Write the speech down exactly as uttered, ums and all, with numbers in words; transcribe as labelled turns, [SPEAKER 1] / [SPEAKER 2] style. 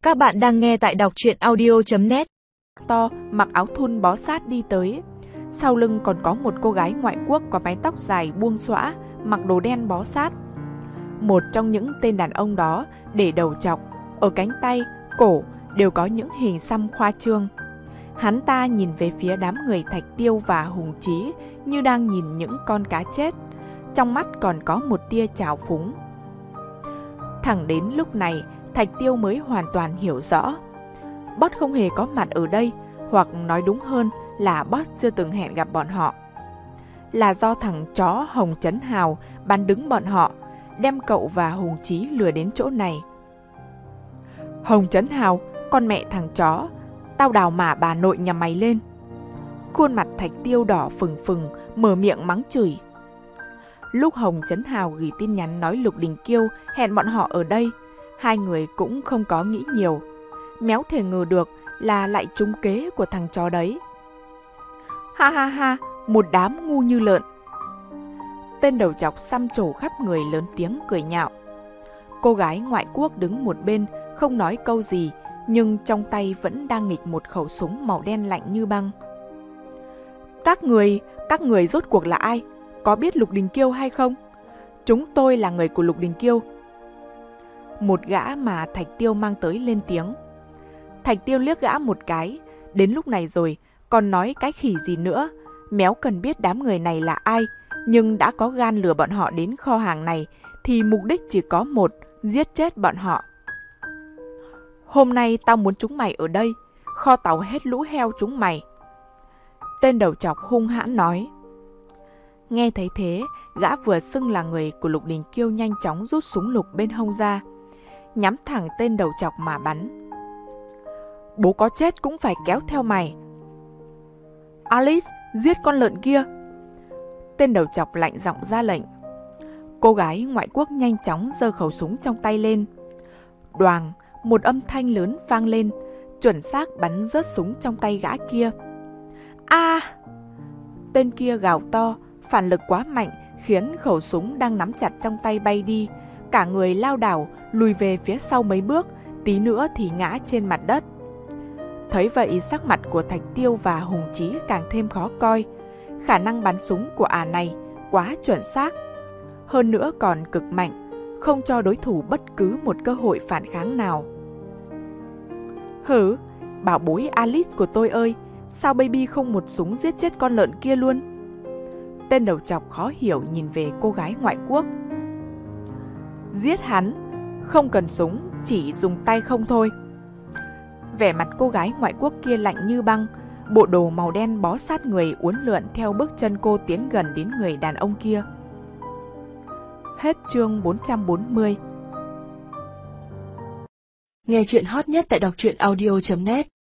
[SPEAKER 1] Các bạn đang nghe tại đọc truyện audio chấm net.
[SPEAKER 2] To, mặc áo thun bó sát đi tới. Sau lưng còn có một cô gái ngoại quốc có mái tóc dài buông xõa, mặc đồ đen bó sát. Một trong những tên đàn ông đó để đầu chọc, ở cánh tay, cổ đều có những hình xăm khoa trương. Hắn ta nhìn về phía đám người Thạch Tiêu và Hùng Chí như đang nhìn những con cá chết, trong mắt còn có một tia trào phúng. Thẳng đến lúc này, Thạch Tiêu mới hoàn toàn hiểu rõ. Boss không hề có mặt ở đây, hoặc nói đúng hơn là Boss chưa từng hẹn gặp bọn họ. Là do thằng chó Hồng Chấn Hào bắn đứng bọn họ, đem cậu và Hùng Chí lừa đến chỗ này. Hồng Chấn Hào, con mẹ thằng chó, tao đào mả bà nội nhà mày lên. Khuôn mặt Thạch Tiêu đỏ phừng phừng, mở miệng mắng chửi. Lúc Hồng Chấn Hào gửi tin nhắn nói Lục Đình Kiêu hẹn bọn họ ở đây, hai người cũng không có nghĩ nhiều. Méo thể ngờ được là lại trúng kế của thằng chó đấy. Ha ha ha, một đám ngu như lợn. Tên đầu chọc xăm trổ khắp người lớn tiếng cười nhạo. Cô gái ngoại quốc đứng một bên không nói câu gì, nhưng trong tay vẫn đang nghịch một khẩu súng màu đen lạnh như băng. Các người, các người rốt cuộc là ai? Có biết Lục Đình Kiêu hay không? Chúng tôi là người của Lục Đình Kiêu. Một gã mà Thạch Tiêu mang tới lên tiếng. Thạch Tiêu liếc gã một cái, đến lúc này rồi, còn nói cái khỉ gì nữa. Méo cần biết đám người này là ai, nhưng đã có gan lừa bọn họ đến kho hàng này, thì mục đích chỉ có một, giết chết bọn họ. Hôm nay tao muốn chúng mày ở đây, kho tàu hết lũ heo chúng mày. Tên đầu chọc hung hãn nói. Nghe thấy thế, gã vừa xưng là người của Lục Đình Kiêu nhanh chóng rút súng lục bên hông ra, nhắm thẳng tên đầu chọc mà bắn. Bố có chết cũng phải kéo theo mày. Alice, giết con lợn kia. Tên đầu chọc lạnh giọng ra lệnh. Cô gái ngoại quốc nhanh chóng giơ khẩu súng trong tay lên. Đoàng, một âm thanh lớn vang lên, chuẩn xác bắn rớt súng trong tay gã kia. A! Tên kia gào to, phản lực quá mạnh khiến khẩu súng đang nắm chặt trong tay bay đi, cả người lao đảo lùi về phía sau mấy bước, tí nữa thì ngã trên mặt đất. Thấy vậy, sắc mặt của Thạch Tiêu và Hùng Chí càng thêm khó coi. Khả năng bắn súng của ả này quá chuẩn xác, hơn nữa còn cực mạnh, không cho đối thủ bất cứ một cơ hội phản kháng nào. Hử, bảo bối Alice của tôi ơi, sao baby không một súng giết chết con lợn kia luôn? Tên đầu chọc khó hiểu nhìn về cô gái ngoại quốc. Giết hắn, không cần súng, chỉ dùng tay không thôi. Vẻ mặt cô gái ngoại quốc kia lạnh như băng, bộ đồ màu đen bó sát người uốn lượn theo bước chân cô tiến gần đến người đàn ông kia. Hết chương bốn trăm bốn mươi.
[SPEAKER 1] Nghe chuyện hot nhất tại đọc truyện audio chấm net.